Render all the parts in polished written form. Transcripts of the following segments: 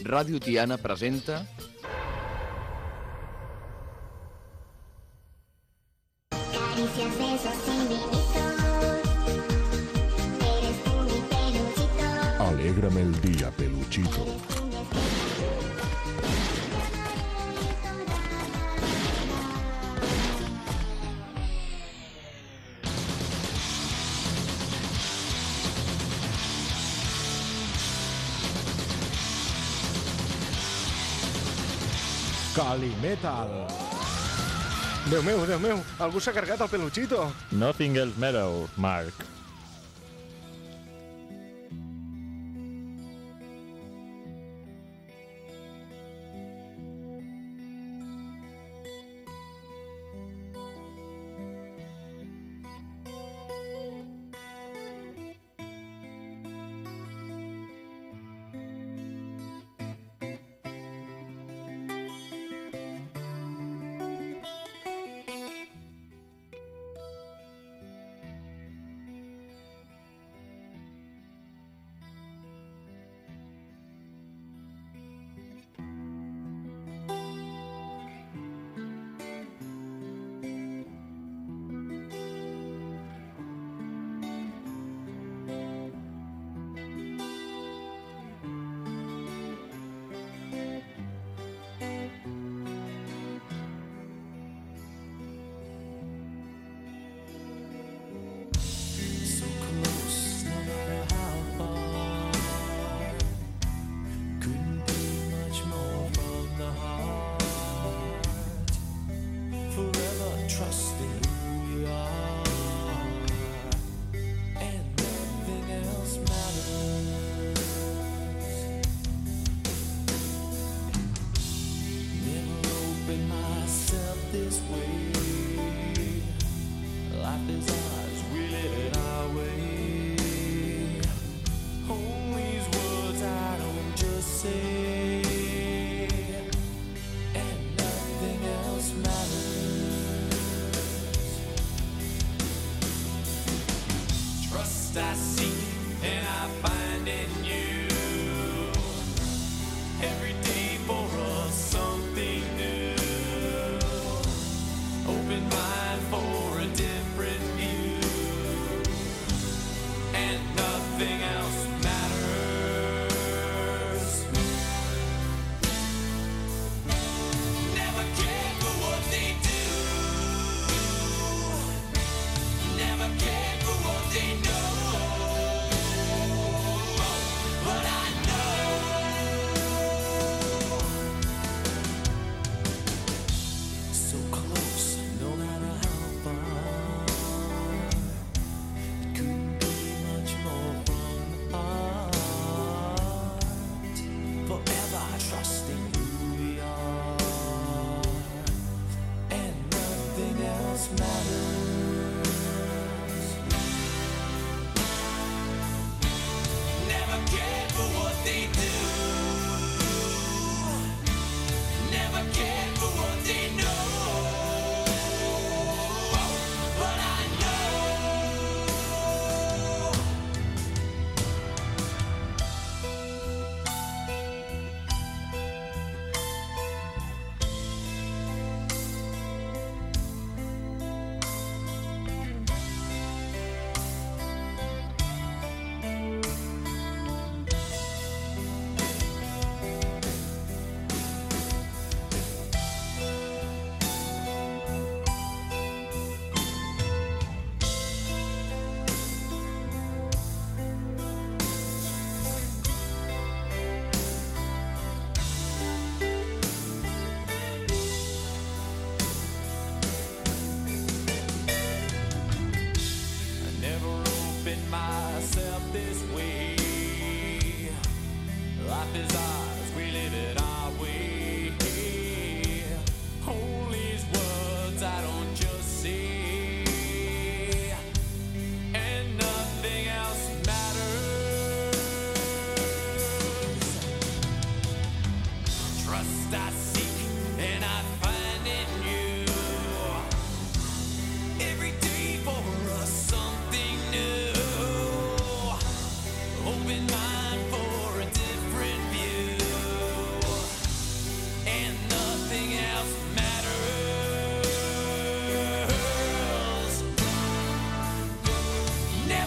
Ràdio Tiana presenta... Caricias, besos, infinitos. Eres tú mi peluchito. Alégrame el día, peluchito. Calimetal. Déu meu, algú s'ha carregat el peluchito. Nothing else matters, Mark. Open mind for a different view.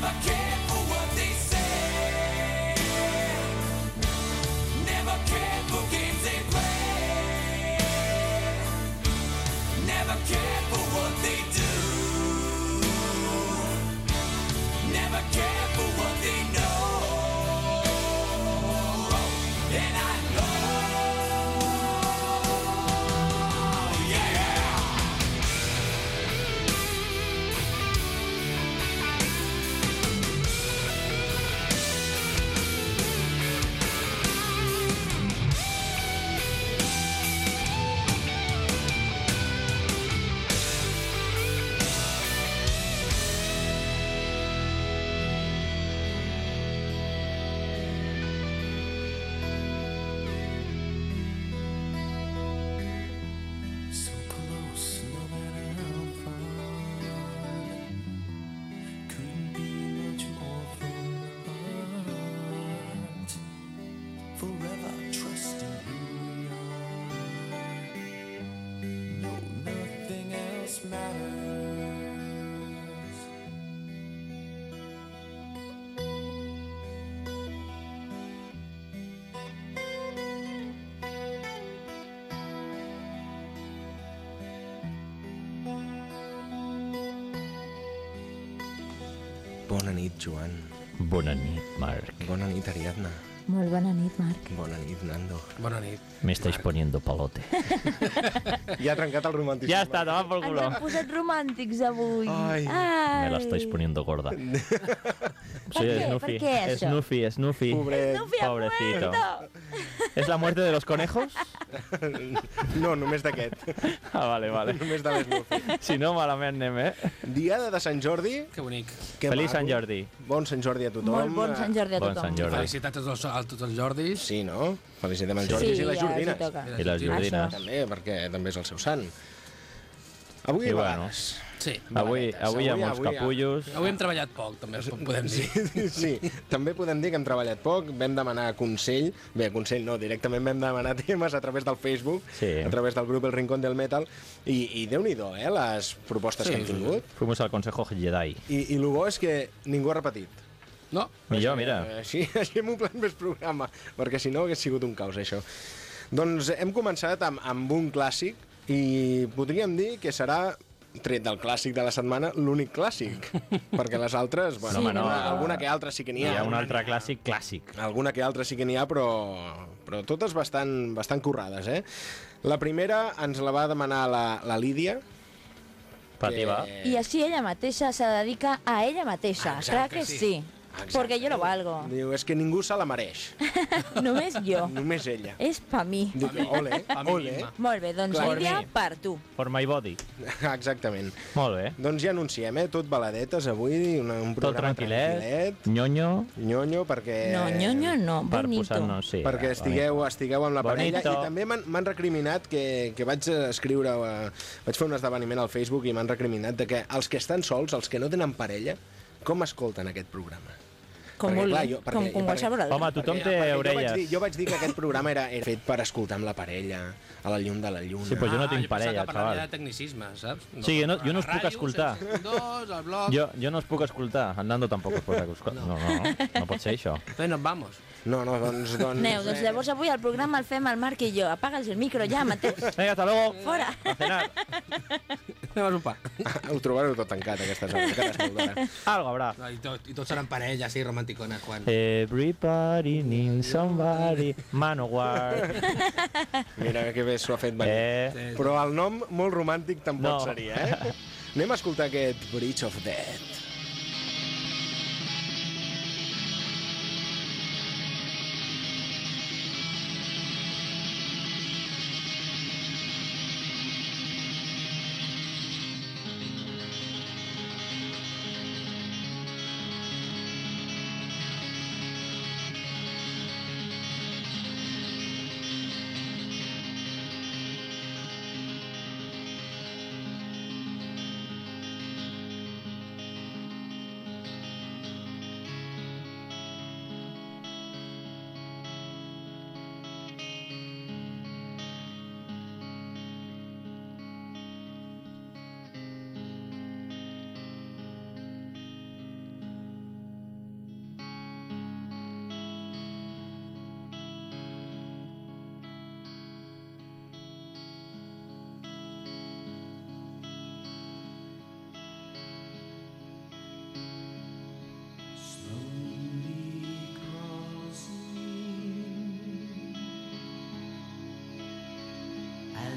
Bona nit, Joan. Bona nit, Marc. Bona nit, Ariadna. Molt bona nit, Marc. Bona nit, Nando. Bona nit. Me estáis poniendo palote. Ja ha trencat el romanticisme. Ya está, toma por Ens culo. hem posat romàntics avui. Ai. Me la estáis poniendo gorda. Soy qué? Snoopy. ¿Por qué eso? Snoopy. Pobret. Snoopy ha Pobrecito. muerto. ¿Es la muerte de los conejos? No, només d'aquest. Ah, vale, vale. Només de l'Snoopy. Si no, malament anem, eh? Dia de Sant Jordi. Que bonic. Que Feliç maco. Sant Jordi. Bon Sant Jordi a tothom. Molt bon Sant Jordi a Bon tothom. Sant Jordi. Felicitats a tots els Jordis. Sí, no? Felicitem els Sí. Jordis Sí, i les ja els hi Jordines. toca. I les Jordines. També, perquè també és el seu sant. Avui I a bueno. vegades. Sí. Avui hi ha molts avui, capullos. Avui hem treballat poc, també podem dir. Sí, també podem dir que hem treballat poc, vam demanar consell, bé, consell no, directament vam demanar temes a través del Facebook, Sí. a través del grup El Rincón del Metal, i Déu-n'hi-do, les propostes que hem tingut. Fuimos al Consejo Jedi. I el bo és que ningú ha repetit. No? Millor, mira. Així hem omplert més programa, perquè si no hagués sigut un caos, això. Doncs hem començat amb un clàssic i podríem dir que serà, tret del clàssic de la setmana, l'únic clàssic. Perquè les altres, bueno, Sí, no. alguna que altra sí que n'hi Hi ha. ha un altre clàssic. Alguna que altra sí que n'hi ha, però totes bastant currades, eh? La primera ens la va demanar la Lídia. Pativa. I així ella mateixa se dedica a ella mateixa. Exacte, Clar que sí. sí. Exacte. Porque yo lo valgo. Diu, és que ningú se la mereix, Només jo. només ella. És pa mi. Diu, ole, Pa mi ole. misma. Molt bé, doncs Clar. Lídia, Per mi. per tu. For my body. Exactament. Molt bé. Doncs ja anunciem, tot baladetes avui, un Tot programa tranquil·let. Nyonyo. Nyonyo, perquè... No, no, Per bonito. posar-nos, sí. Perquè estigueu amb la parella. Bonito. I també m'han recriminat que vaig escriure, vaig fer un esdeveniment al Facebook i m'han recriminat de que els que estan sols, els que no tenen parella, com escolten aquest programa? Com Perquè, vulgui, clar, jo- perquè- com qualsevol altre. Home, tothom té Perquè orelles. jo vaig dir que aquest programa era fet per escoltar amb la parella, a la llum de la lluna. Sí, però jo no tinc jo pensava parella, que parlava xaval. de tecnicisme, saps? Sí, jo no us La puc ràdio, escoltar. 102, el blog... Jo no us puc escoltar. El Nando tampoc us pot escoltar. No pot ser això. Bé, no vamos. No, doncs... Aneu, doncs llavors avui el programa el fem el Marc i jo. Apaga's el micro ja mateix. Vinga, hasta luego. Fora. A cenar. Anem a sopar. Ho trobareu tot tancat, a aquestes hores, que és molt d'hora. Algo habrá. No, i tots seran parella, sí, romanticona, Juan. Everybody needs somebody. Manowar. Mira que bé s'ho ha fet venir. Però el nom molt romàntic tampoc No. seria, eh? Anem a escoltar aquest Bridge of Death.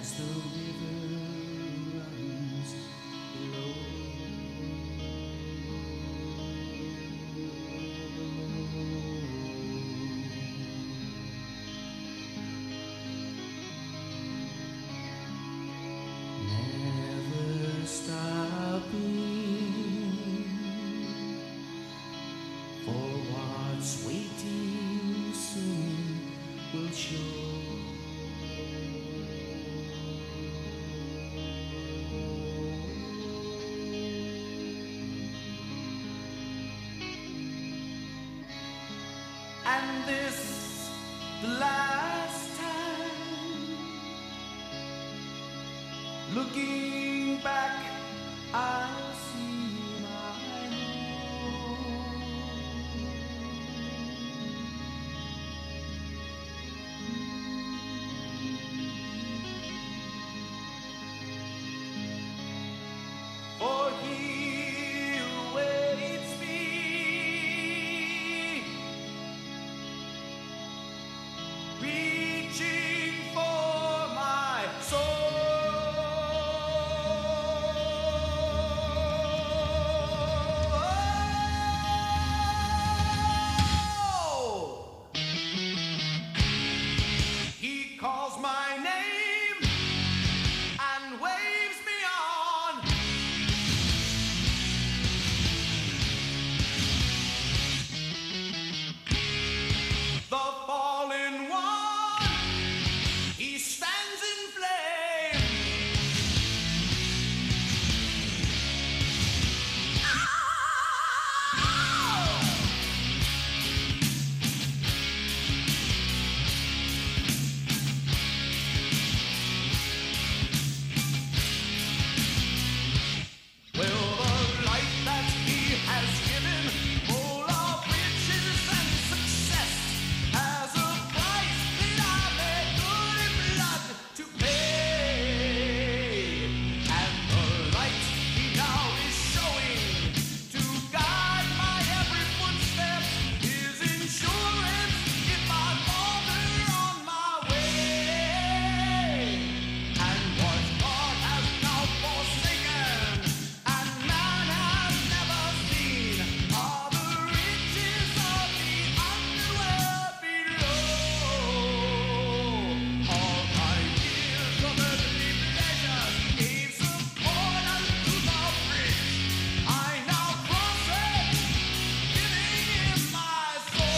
And this the last time. Looking back, I see my home. For he awaits me, reaching for my soul. He calls my name and waves me on. The fallen one, he stands in flame. Well, the life that he has given, full of riches and success, has a price that I made good in blood to pay. And the light he now is showing to guide my every footstep is insurance if I falter on my way. And what God has now forsaken and man has never seen are the riches of the underworld below. All my years of earthly pleasures gave support unto the rich. I now cross it, giving him my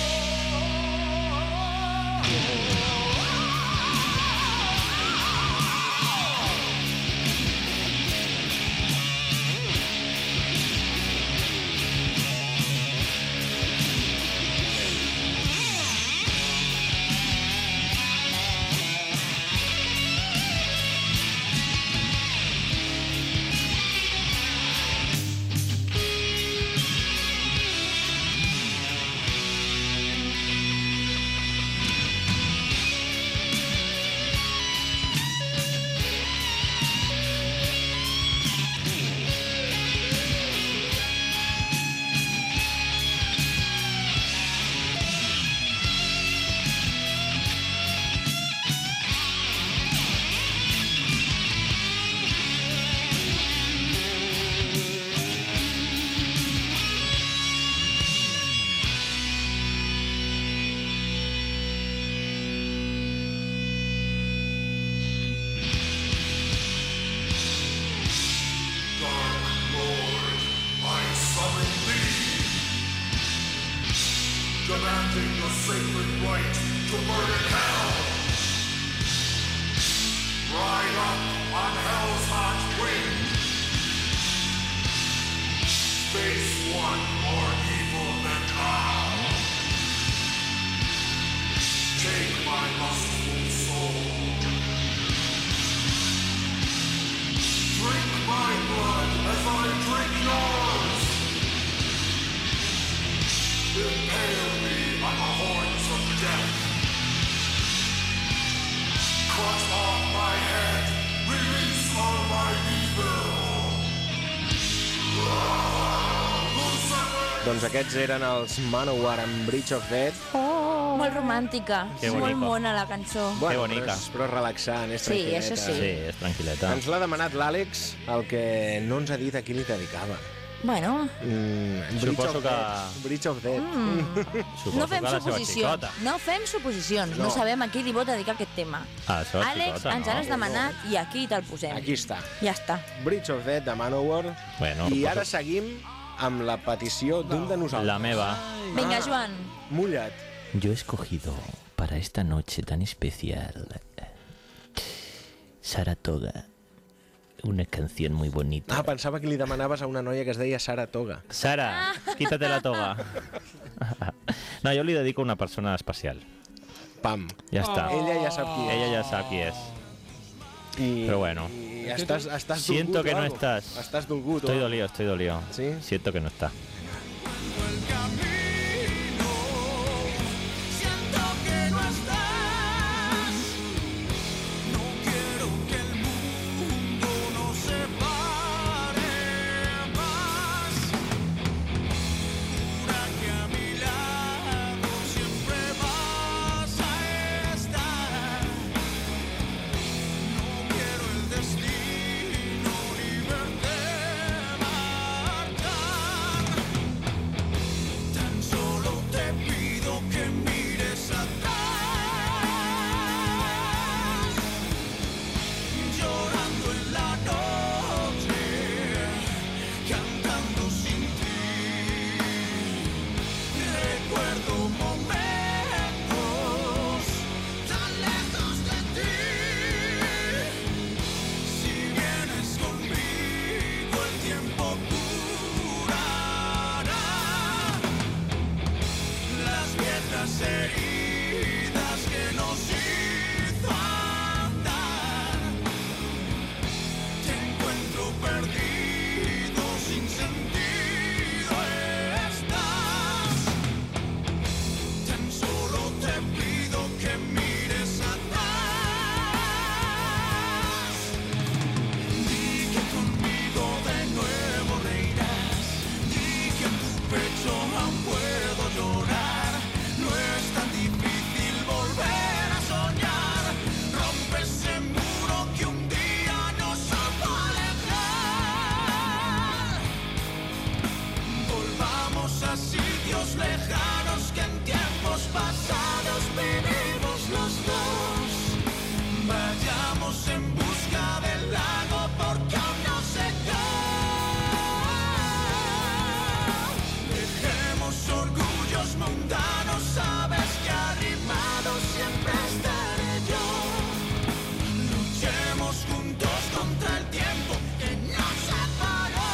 demanding the sacred right to burn in hell. Ride up on hell's hot wind. Face one more evil than thou. Take my lustful soul. Drink my blood as I drink yours. Impale me on the horns of death. Cut off my head, release all my evil. Lucifer! Doncs aquests eren els Manowar amb Bridge of Death. Molt romàntica. Que Molt bonico. mona la cançó. Que bonica. Però és relaxant, és Sí, tranquil·leta. això sí. Sí, és tranquil·leta. Ens l'ha demanat l'Àlex, el que no ens ha dit a qui li dedicava. Bueno, Suposo que... Bridge of Death. Suposo no fem que a la seva suposicions. xicota. No fem suposicions. No sabem a qui li pot dedicar aquest tema. A la seva Àlex, xicota, ens no? l'has demanat i aquí te'l posem. Aquí està. Ja està. Bridge of Death de Manowar. Bueno, I suposo- ara seguim amb la petició d'un de nosaltres. La meva. Vinga, Joan. Mulla't. Yo he escogido para esta noche tan especial Saratoga, una canción muy bonita. Ah, pensava que li demanaves a una noia que es deia Saratoga. Sara, quítate la toga. No, yo le dedico a una persona especial. Pam. Ya está. Ella ja sap qui és. Ella ya sabe quién es. I, Però bueno. I estàs Siento dolgut que o no algo? estás. Estàs dolgut o Estoy algo? dolido, estoy dolido. ¿Sí? Siento que no está. el camino. Siento que no estás. No quiero que el mundo nos separe más. Jura que a mi lado siempre vas a estar. No quiero el destino ni verte marchar. Tan solo te pido que mires atrás, llorando en la noche, cantando sin ti. Recuerdo momentos tan lejos de ti. Si vienes conmigo, el tiempo curará las viejas heridas que nos hizo andar. Te encuentro perdido, sin sentido estás. Tan solo te pido que mires atrás. Di que conmigo de nuevo reirás. Di que en tu pecho aún puedo llorar. No es tan difícil volver a soñar. Rompe ese muro que un día nos supo alejar. Volvamos a sitios lejanos que en tiempos pasados vivimos los dos. Vayamos en busca del lago porque aún no se cae. Dejemos orgullos mundanos, sabes que arrimado siempre estaré yo. Luchemos juntos contra el tiempo que nos separó.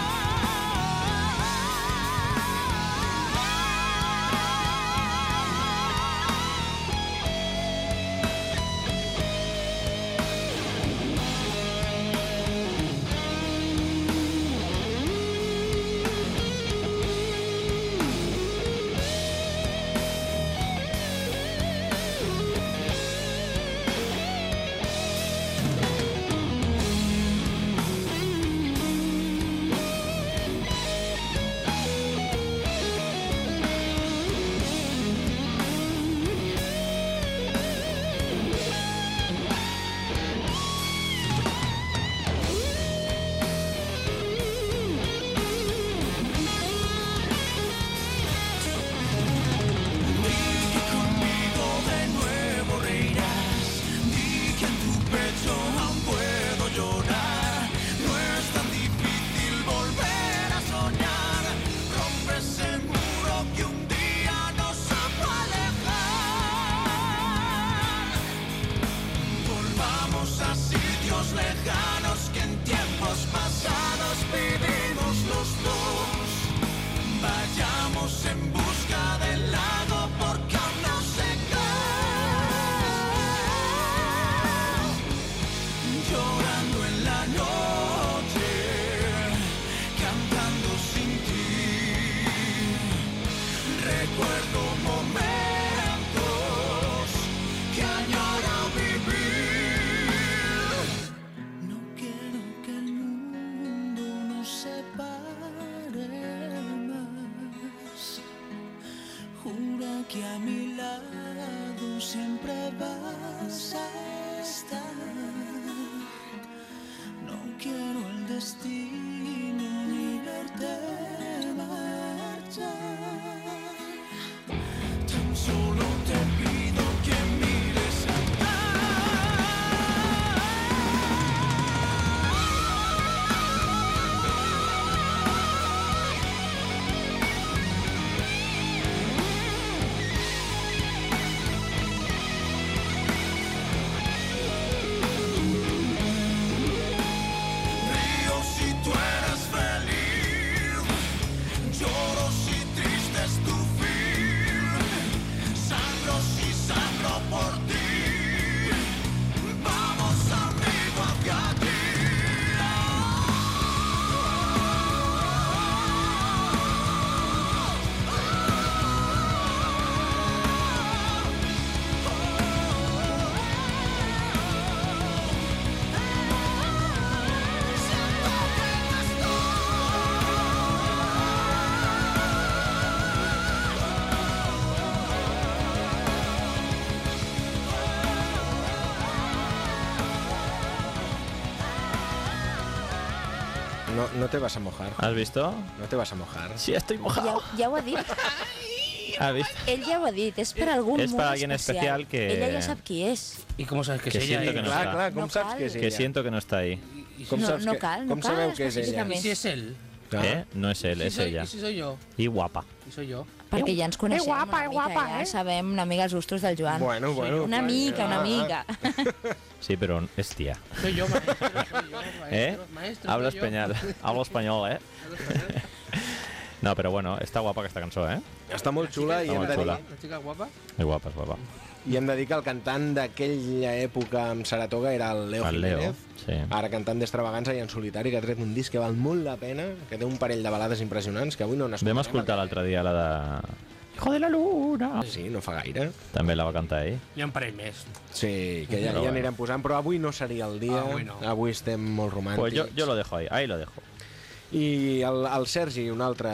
Conmigo de nuevo reirás. Di que en tu pecho aún puedo llorar. No es tan difícil volver a soñar. Rompe ese muro que un día nos supo alejar. Volvamos a sitios lejanos que en tiempos pasados vivimos los dos. Vayamos en busca del lago porque aún no se cae. Llorando en la noche, cantando sin ti. Recuerdo momentos que añoro vivir. No quiero que el mundo nos separe más. Jura que a mi lado siempre vas a estar. No quiero el destino ni verte marchar. Tan solo te pido que mires río si tú eres feliz, lloro si triste es tu fin, sangro si sangro por ti, vamos amigo hacia ti. No te vas a mojar. ¿Has visto? No te vas a mojar. Sí, estoy mojado. Ja ho ha dit. ¿Has visto? Ell ja ho ha dit, és per algú És molt per alguien especial que- Ella ja sap qui és. ¿Y cómo sabes que Que es ella? siento que no Clar, està. clar, com No saps cal. que és Que ella? siento que no está ahí. Com No, saps no que, cal, no com cal sabeu que és ella? específicament. ¿Y si es él? Clar. ¿Eh? No es él, ¿Y es si soy- ella. ¿Y si soy yo? Y guapa. ¿Y soy yo? Perquè ja ens coneixem una mica, ja sabem una mica els gustos del Joan. Bueno, Una mica, una mica. Sí, pero es tía. Soy yo, maestro, soy yo, maestro. ¿Eh? Maestro, Hablo soy yo. español. Hablo español, ¿eh? Hablo español. No, pero bueno, está guapa aquesta cançó, ¿eh? Està molt xula i Està hem, molt de xula. dir, ¿La chica guapa? Es guapa, es guapa. i hem de dir que el cantant d'aquella època amb Saratoga era el Leo El Leo, Jiménez. sí. Ara cantant d'Extravaganza i en solitari, que ha tret un disc que val molt la pena, que té un parell de balades impressionants, que avui no n'escoltarem. Vam escoltar l'altre dia la de... Hijo de la luna. Sí, no fa gaire. També la va cantar ell. Hi ha un parell més. Sí, que ja, Però ja bueno. anirem posant, però avui no seria el dia. Avui no. Avui estem molt romàntics. Pues yo lo dejo ahí lo dejo. I el Sergi, un altre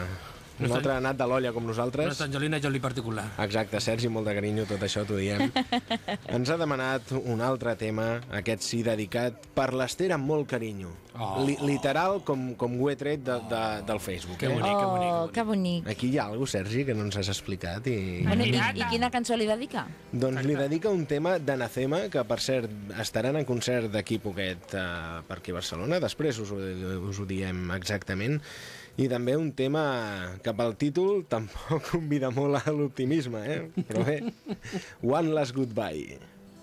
anat de l'olla com nosaltres. Nuestra Angelina Jolie particular. Exacte, Sergi, molt de carinyo, tot això t'ho diem. Ens ha demanat un altre tema, aquest sí dedicat per l'Ester amb molt carinyo. Oh. Literal, com ho he tret del Facebook. Que bonic, que bonic, Oh, que bonic. Aquí hi ha alguna cosa, Sergi, que no ens has explicat. Bueno, i quina cançó li dedica? Doncs li dedica un tema d'Anacema, que per cert estaran en concert d'aquí poquet per aquí a Barcelona, després us ho diem exactament, i també un tema que pel títol tampoc convida molt a l'optimisme, però bé, One Last Goodbye.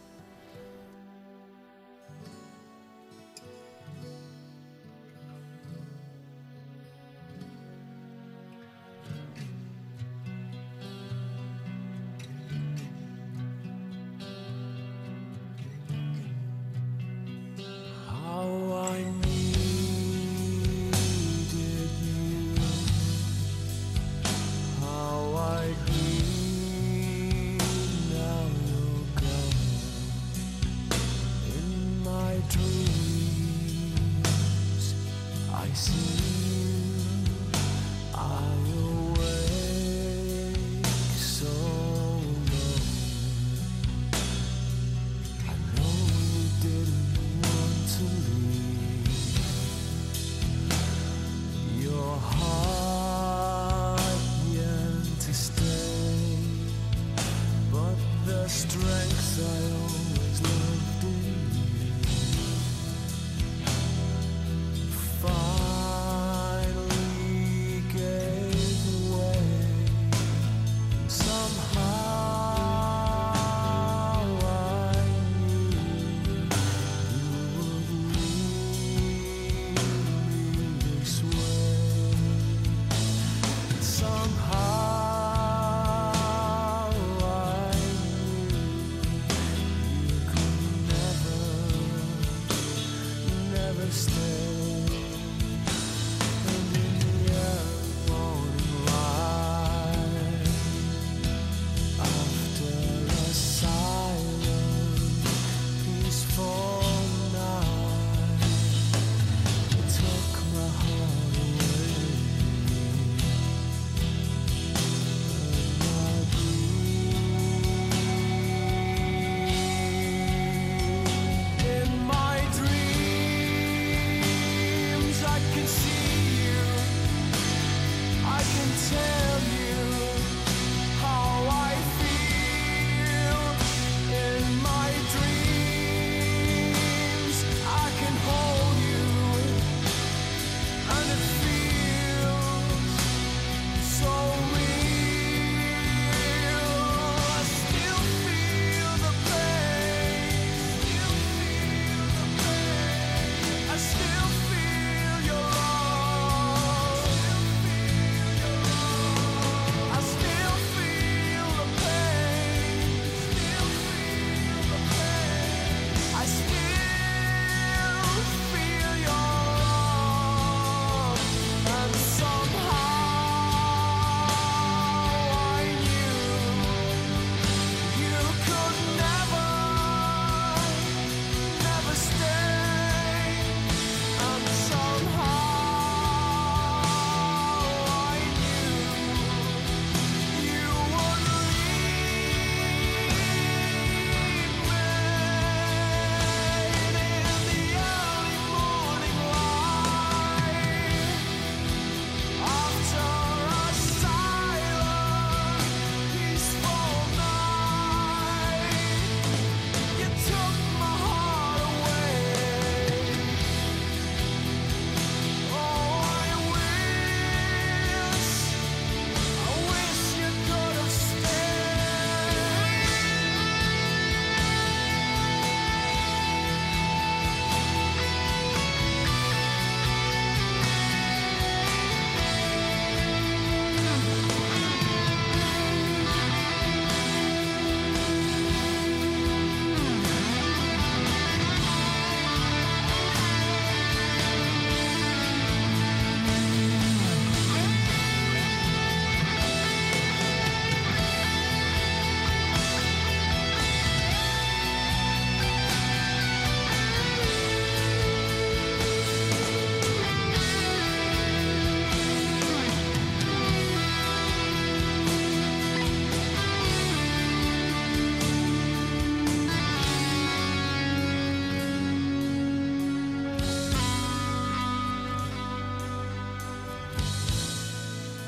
How I needed you, how I dreamed now you're gone.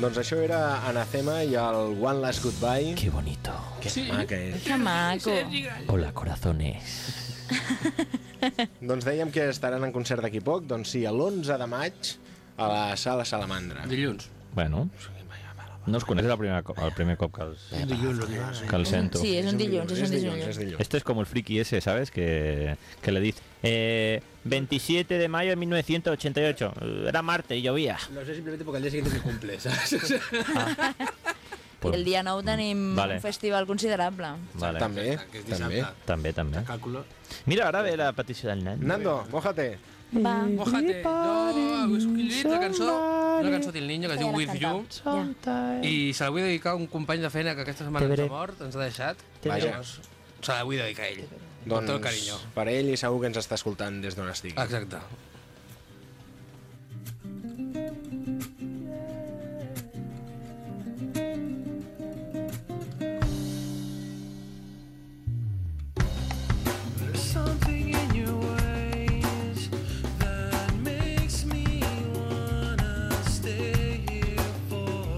Doncs això era Anacema i el One Last Goodbye. Qué bonito. Que maca és. Que maco. Hola, corazones. Doncs dèiem que estaran en concert d'aquí poc. Doncs sí, l'11 de maig a la Sala Salamandra. Dilluns. Bueno, no us coneix el primer cop que els sento. Sí, és un dilluns, és un dilluns. És dilluns. Esto es como el friki ese, ¿sabes? Que le dice 27 de mayo de 1988. Era martes y llovía. No sé, simplemente porque al día siguiente se cumple, ¿sabes? Pues, El dia 9 tenim Vale. un festival considerable. vale. També, Que és també. dissabte. També. Càlculo. Mira, ara ve la petició del nen. Nando, mójate. Va. Mojate. Jo he escollit la cançó, una cançó del Niño que es diu With You, Ja. i se la vull dedicar a un company de feina que aquesta setmana ens ha mort, ens ha deixat. Vaja. Llavors, se la vull dedicar a ell. Amb tot el Doncs carinyo. per ell i segur que ens està escoltant des d'on estigui. Exacte. There's something in your ways that makes me wanna stay here for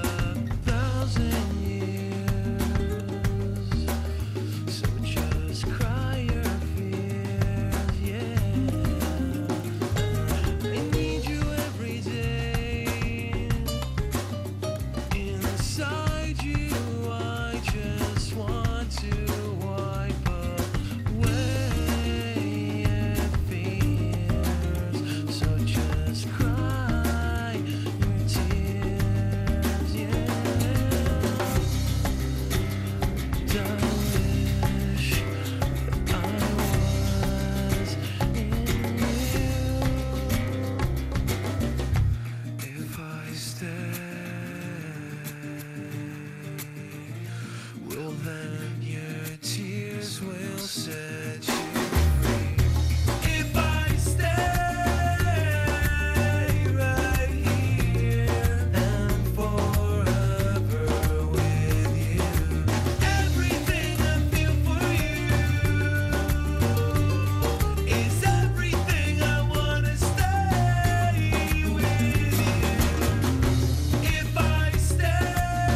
1,000 years. So just cry your fears, yeah. I need you every day. Inside you, I just want to wipe away fears. So just cry your tears, yeah. I wish I was in you. If I stay, well then your tears will set you free. If I stay right here and forever with you, everything I feel for you is everything I wanna stay with you. If I stay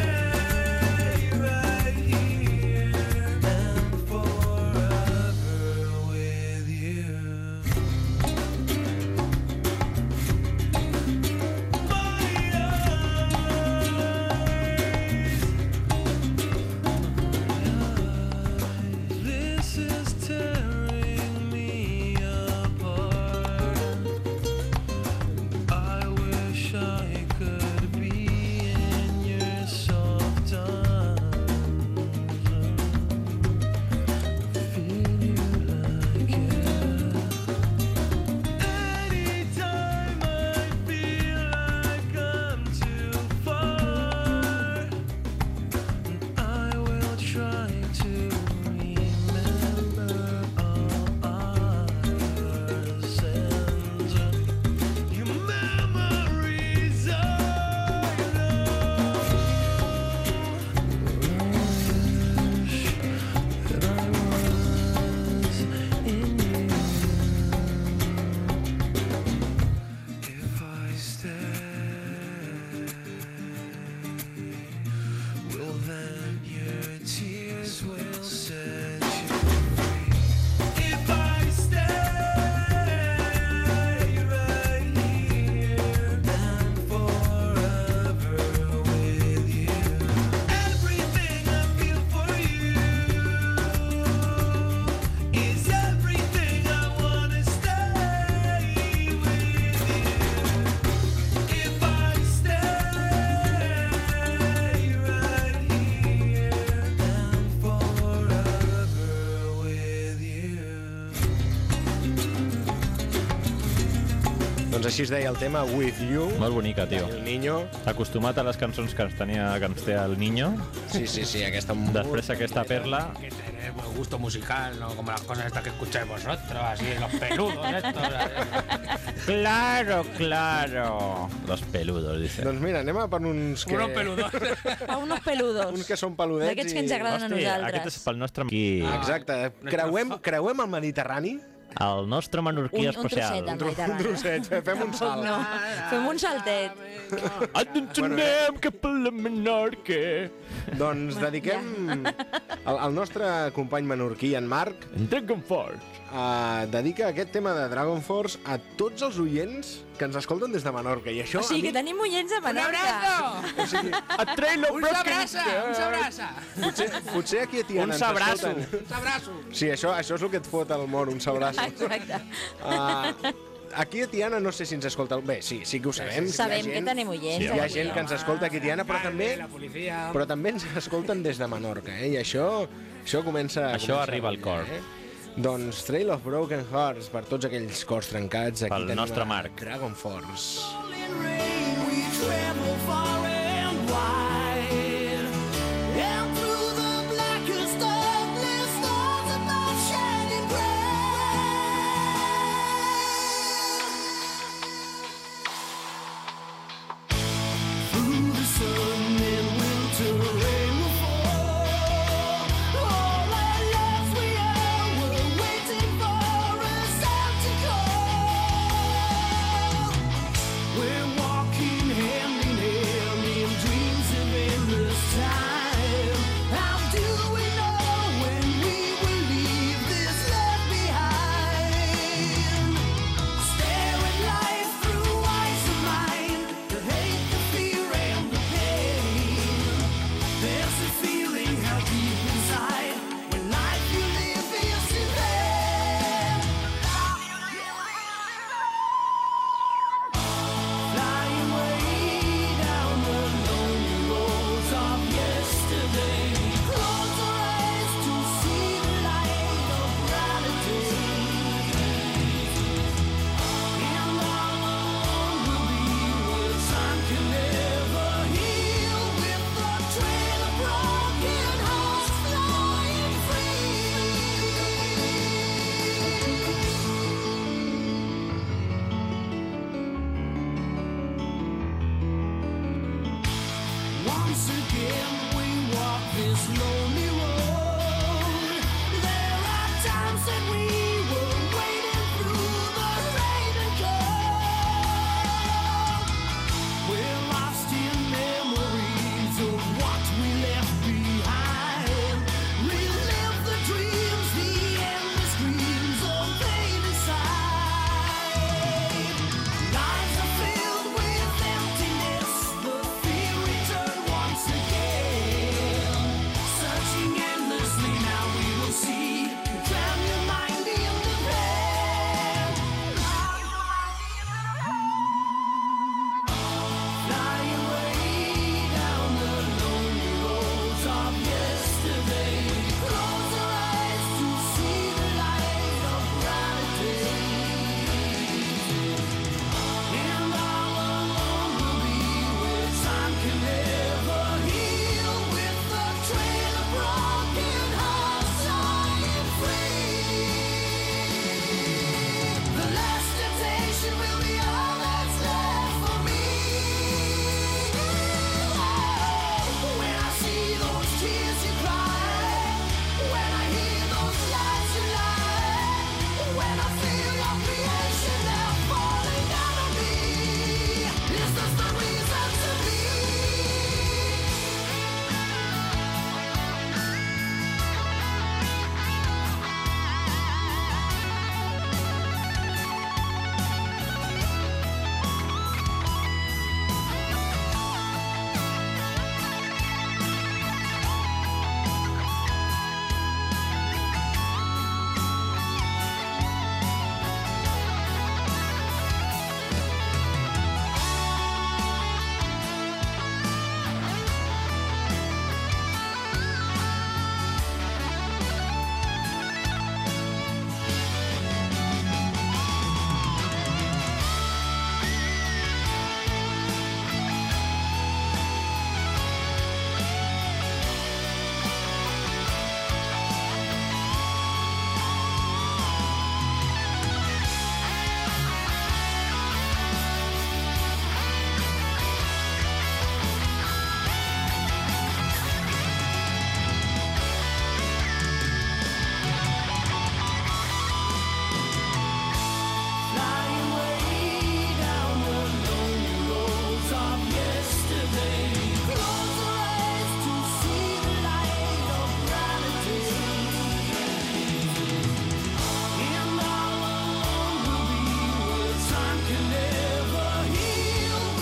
right here and forever with you. This is tearing me apart. I wish I could be in your soft arms. Feel you like it. Anytime I feel like I'm too far, I will try to remember all our sins. Your memories I know. Wish that I was in you. If I stay, well then your tears will set you free. If I stay right here and forever with you, everything I feel for you is everything I wanna stay with you. If I stay right here and forever with you. Doncs així es deia el tema With You. Molt bonica, tio. El Niño. Acostumat a les cançons que ens té el Niño, Sí, aquesta... després aquesta perla... Que tener buen gusto musical, no como las cosas estas que escucháis vosotros, así, los peludos estos. Claro. Los peludos, dice. Doncs mira, anem a per uns que... Unos peludos. A unos peludos. Uns que són peludets D'aquests que ens agraden a Hosti, nosaltres. aquest és pel nostre... Aquí. Exacte. Creuem el Mediterrani El nostre menorquí Un especial. trosset del Un Mediterrani. trosset, fem un salt. No, fem un saltet. Ens anem cap a la Menorca. Doncs dediquem el nostre company menorquí, en Marc, En Dragon Force. dedica aquest tema de Dragon Force a tots els oients que ens escolten des de Menorca. I això O sigui, a que tenim oients a Un Menorca. abrazo! o sigui, A Trailer Un s'abraça! Un s'abraça! potser aquí a Tiana Un ens s'abraço. escolten. Un s'abraço! Sí, això és el que et fot al món, un s'abraço. Exacte. Aquí a Tiana no sé si ens escolta... Bé, sí que ho sabem. Sabem que tenim oients. Hi ha aquí. gent que ens escolta aquí a Tiana, però també, La policia... ens escolten des de Menorca, I això comença... Això comença arriba al bé, cor. Doncs Trail of Broken Hearts, per tots aquells cors trencats, aquí Pel tenim nostre a Marc. Dragon Force. In rain we travel far and wide, and through the blackest darkness stars above shining bright. Through the sun and winter rain will fall. All our lives we were waiting for a sound to call. We're walking hand in hand in dreams of endless time. How do we know when we will leave this love behind? Stare at life through eyes of mine, the hate, the fear, and the pain. There's a feeling how deep inside when life you live is in vain. Flying way down the lonely roads of yesterday. Close our eyes to see the light of gratitude. And all alone will be where time can never heal. With the trail of broken hearts flying free. Once again we walk this lonely road. There are times that we were waiting through the rain and cold. We're lost in memories of what we left behind. Relive the dreams, the endless dreams of pain inside. Lives are filled with emptiness, the fear returned once again. Searching endlessly, now we will see. Drown your mind in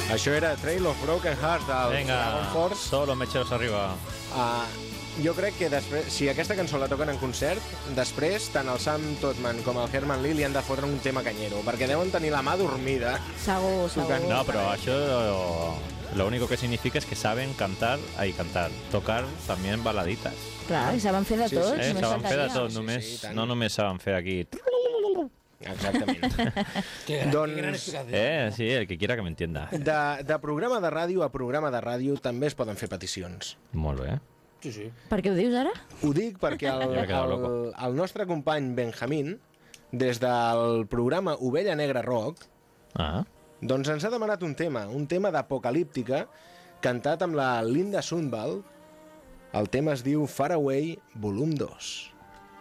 Això era Trail of Broken Hearts del Venga, Dragon Force. todos los mecheros arriba. Jo crec que després, si aquesta cançó la toquen en concert, després tant el Sam Totman com el Herman Lee li han de fotre un tema canyero, perquè deuen tenir la mà dormida. Segur, segur. No, pero això lo único que significa es que saben cantar, tocar también baladitas. Clar, i saben fer de Sí, tot, sí, només saben fer de faltaria. tot, Sí, només, sí, i tant. no només saben fer aquí. Exactament. Qué Doncs- gran explicación. Sí, el que quiera que me entienda. De programa de ràdio a programa de ràdio també es poden fer peticions. Molt bé. Sí, sí. Per què ho dius ara? Ho dic perquè Jo he quedat loco. el nostre company Benjamín, des del programa Ovella Negra Rock, Ah, doncs ens ha demanat un tema d'apocalíptica, cantat amb la Linda Sundvall. El tema es diu Far Away, volum 2.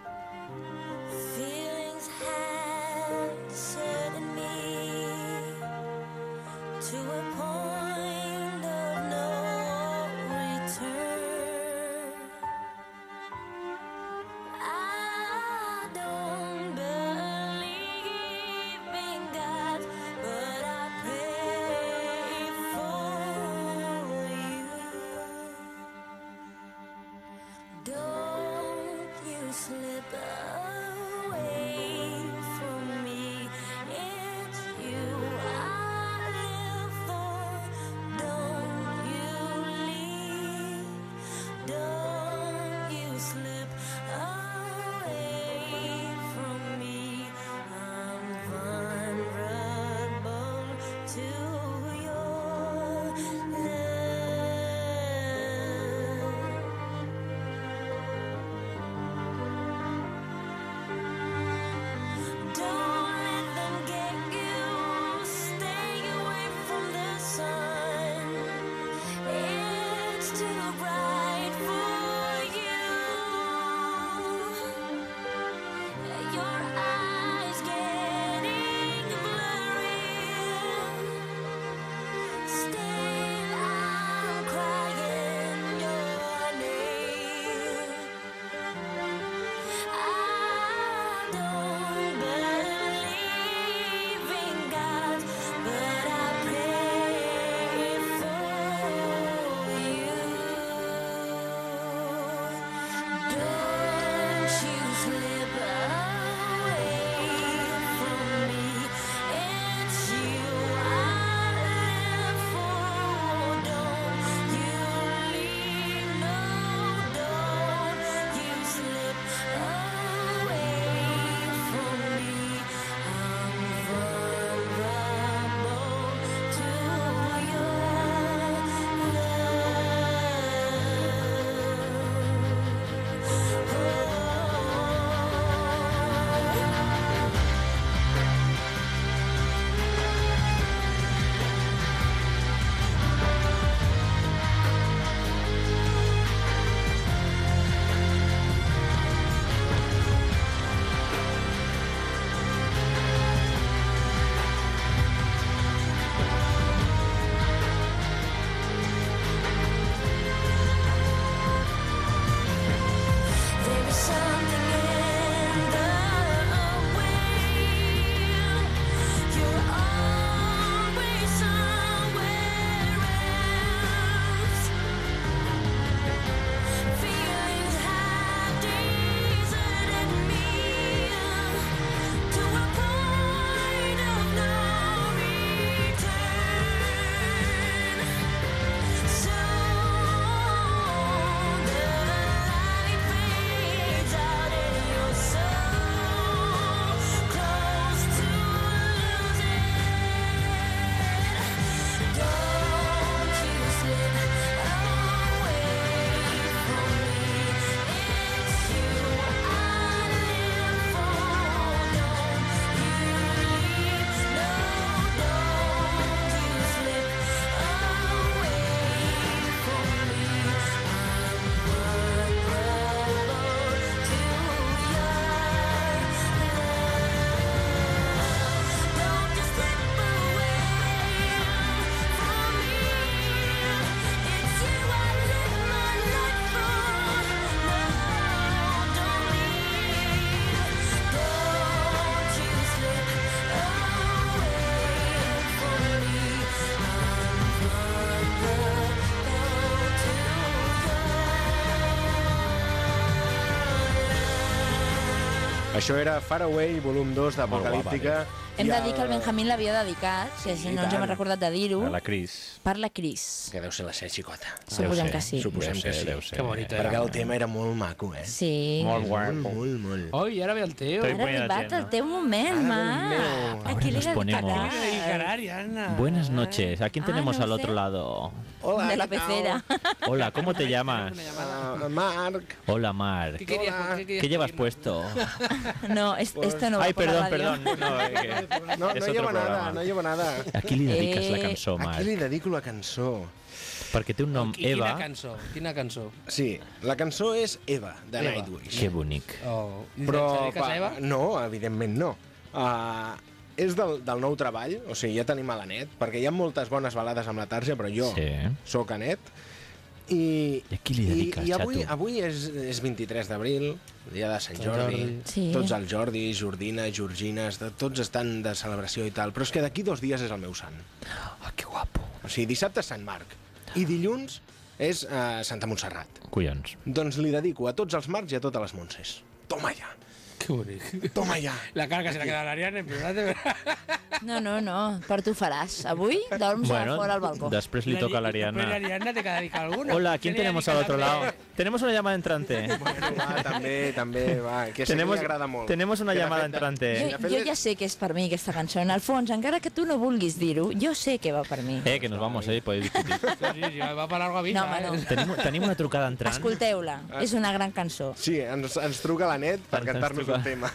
Feelings had certain me to a point of no return. I don't believe in God, but I pray for you. Don't you slip away from me. It's you I live for. Don't you leave. Don't you slip away from me. I'm vulnerable to your love. Això era Far Away, volum 2 d'Apocalíptica. Hem de dir que el Benjamín l'havia dedicat, que Sí, no ens hem tant. recordat de dir-ho, A la Cris. per la Cris. Que deu ser la seva xicota. Suposem que sí. Suposem que sí. Deu ser. Qué bonito Perquè era. el tema era molt maco, eh? Sí. Molt guapo. Molt. Oh, y ahora ve el teo. Estoy- Ara ha Buena arribat gent, el teu moment, Ara ve el Marc. meu. A qui li nos ponemos. dedicaràs? Ariana. Buenas noches. ¿A quién Ah, tenemos no al sé. otro lado? Hola, De la què tal? pecera. Hola, ¿cómo te llamas? Marc. Hola, Marc. ¿Qué querías? Hola. querías ¿Qué llevas decirnos? puesto? No, esto no va Ay, por la perdón, radio. perdón. No, que No, és no otro llevo nada, programa. no llevo nada. A qui li dediques la Eh, cançó, A qui Marc? li dedico la cançó? Perquè té un nom Quina Eva. cançó? Quina cançó? Sí, la cançó és Eva, de Eva. Nightwish. Que bonic. Oh, Però, ¿se dedica a Eva? no, evidentment no. És del nou treball, o sigui, ja tenim a l'Anet, perquè hi ha moltes bones balades amb la Tàrgia, però jo Sí. sóc Anet. I I a qui li dediques, i avui, xato? avui és 23 d'abril, dia de Sant Sant Jordi. Jordi. Sí. Tots els Jordi, Jordina, Georgines, tots estan de celebració i tal, però és que d'aquí 2 dies és el meu sant. Ah, que guapo. O sigui, dissabte és Sant Marc i dilluns és Santa Montserrat. Collons. Doncs li dedico a tots els Marcs i a totes les Montses. Toma ja, Qué bonito. toma ja. La cara que se la queda a la Ariana, pero No, per tu faràs. Avui dorms Bueno, fora al balcó. després li toca a Pero l'Ariana. Ariana te queda dedicar alguna. Hola, ¿quién le tenemos dedica al otro también? lado? Tenemos una llamada entrante. Bueno, va, també, va, que sé que li agrada molt. Tenemos una Que de llamada fet, entrante. Jo ja sé que és per mi aquesta cançó. En el fons, encara que tu no vulguis dir-ho, jo sé que va per mi. Que nos vamos, podéis discutir. Sí, va para largo a vida. No, home, no. Tenim una trucada entrant. Escolteu-la, és una gran cançó. Sí, ens truca la Net per Ens cantar-nos truca. un tema.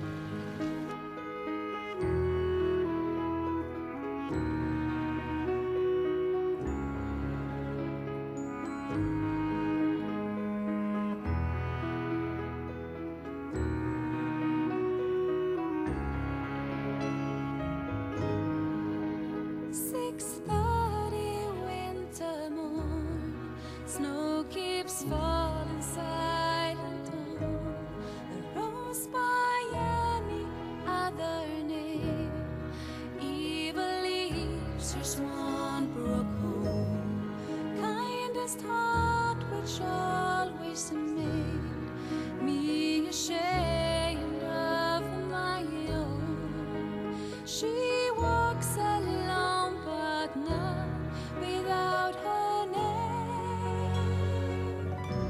Winter morn, snow keeps falling silent on the rose by any other name. Evil leaves her swan brook home, kindest heart which always made me ashamed of my own. She walks alone, but not without her name.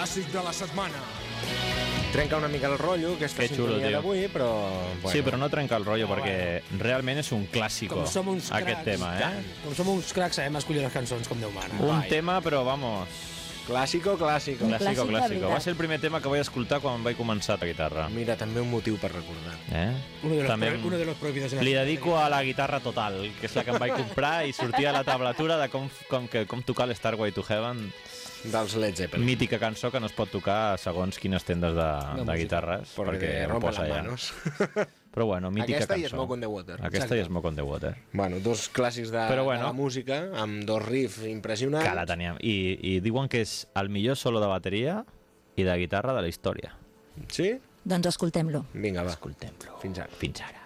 clàssic de la setmana. Trenca una mica el rotllo, aquesta Que xulo, sintonia tio. d'avui, però... Bueno. Sí, però no trenca el rotllo perquè realment és un clàssico, Com som uns aquest cracs, tema, Com som uns cracs, sabem escollir les cançons com Déu mana. Un tema, però vamos... Clàssico. Un clàssic de Clàssico. veritat. Va ser el primer tema que vaig escoltar quan vaig començar la guitarra. Mira, també un motiu per recordar. També Uno de los prohibidos en la li vida. dedico a la guitarra Total, que és la que em vaig comprar i sortia a la tablatura de com tocar l'Starway to Heaven, Dels Led Zeppelin. mítica cançó que no es pot tocar segons quines tendes de música. guitarres, Perquè perquè ho rompe posa les allà. manos. Però bueno, mítica Aquesta cançó. i Smoke on the Water. Aquesta i Smoke on the Water. Bueno, dos clàssics de, Però bueno. de la música, amb dos riffs impressionants. Que la teníem. I diuen que és el millor solo de bateria i de guitarra de la història. Sí? Doncs escoltem-lo. Vinga, va. Escoltem-lo. Fins ara. Fins ara.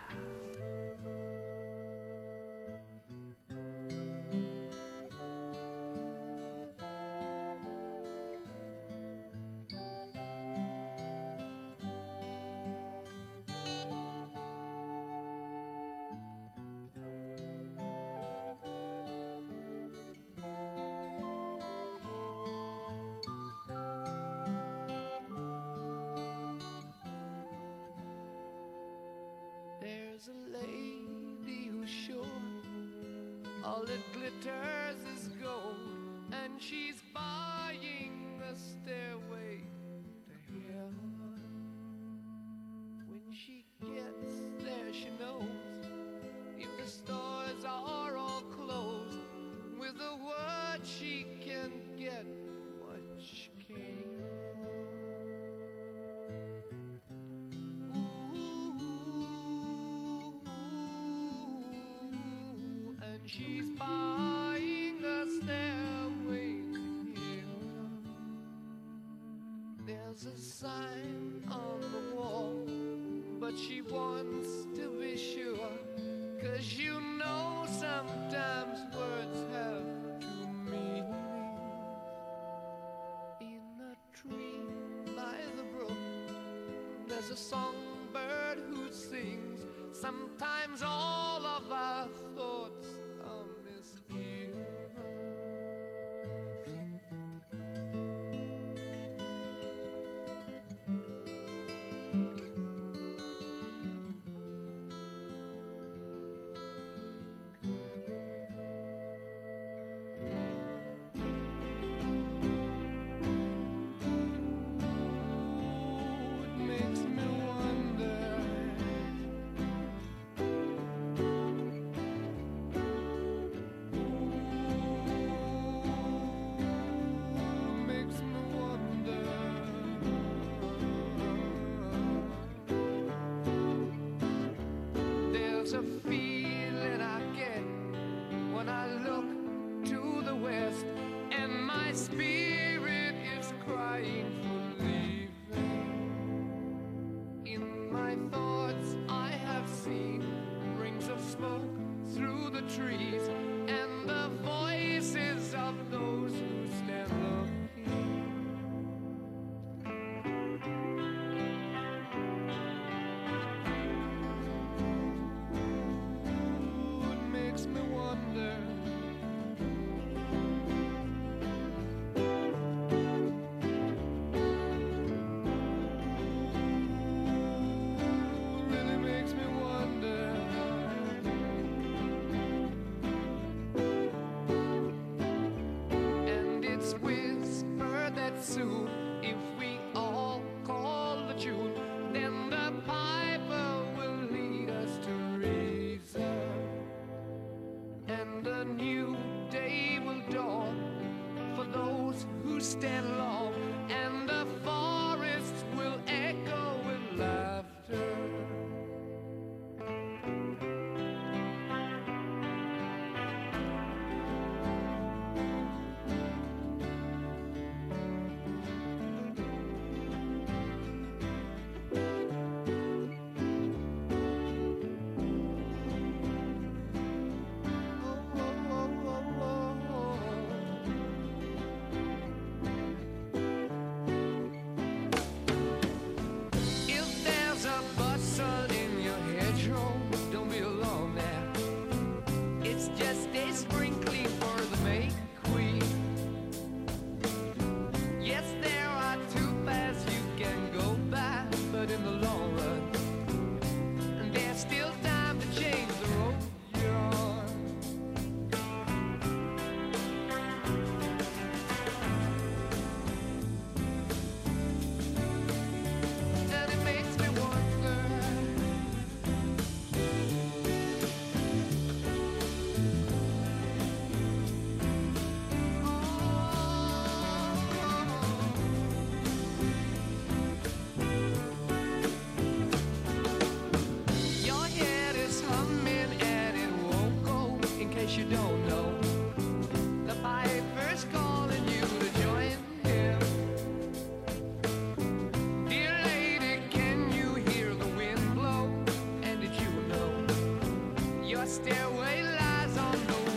There's a lady who's sure all that glitters is gold, and she's buying a stairway to heaven. When she gets there, she knows if the stores are all closed, with a word she can get what she can. And she's buying a stairway to heaven. There's a sign on the wall, but she wants to be sure, 'cause you know sometimes words have two meanings. In a tree by the brook, there's a songbird who sings. Sometimes all of our thoughts are misgiven. It makes me wonder. Makes me wonder. There's a feeling I get when I look to the west, and my spirit is crying for leaving. In my thoughts I have seen rings of smoke through the trees, and the voices of those who stand looking. Ooh, it makes me wonder. Really makes me wonder. And it's whispered that soon, if we all call the tune, then the piper will lead us to reason, and a new day will dawn for those who stand long, and the forests will echo with laughter. Oh, oh, oh, oh, oh. case you don't know, the piper's calling you to join him. Dear lady, can you hear the wind blow? And did you know your stairway lies on the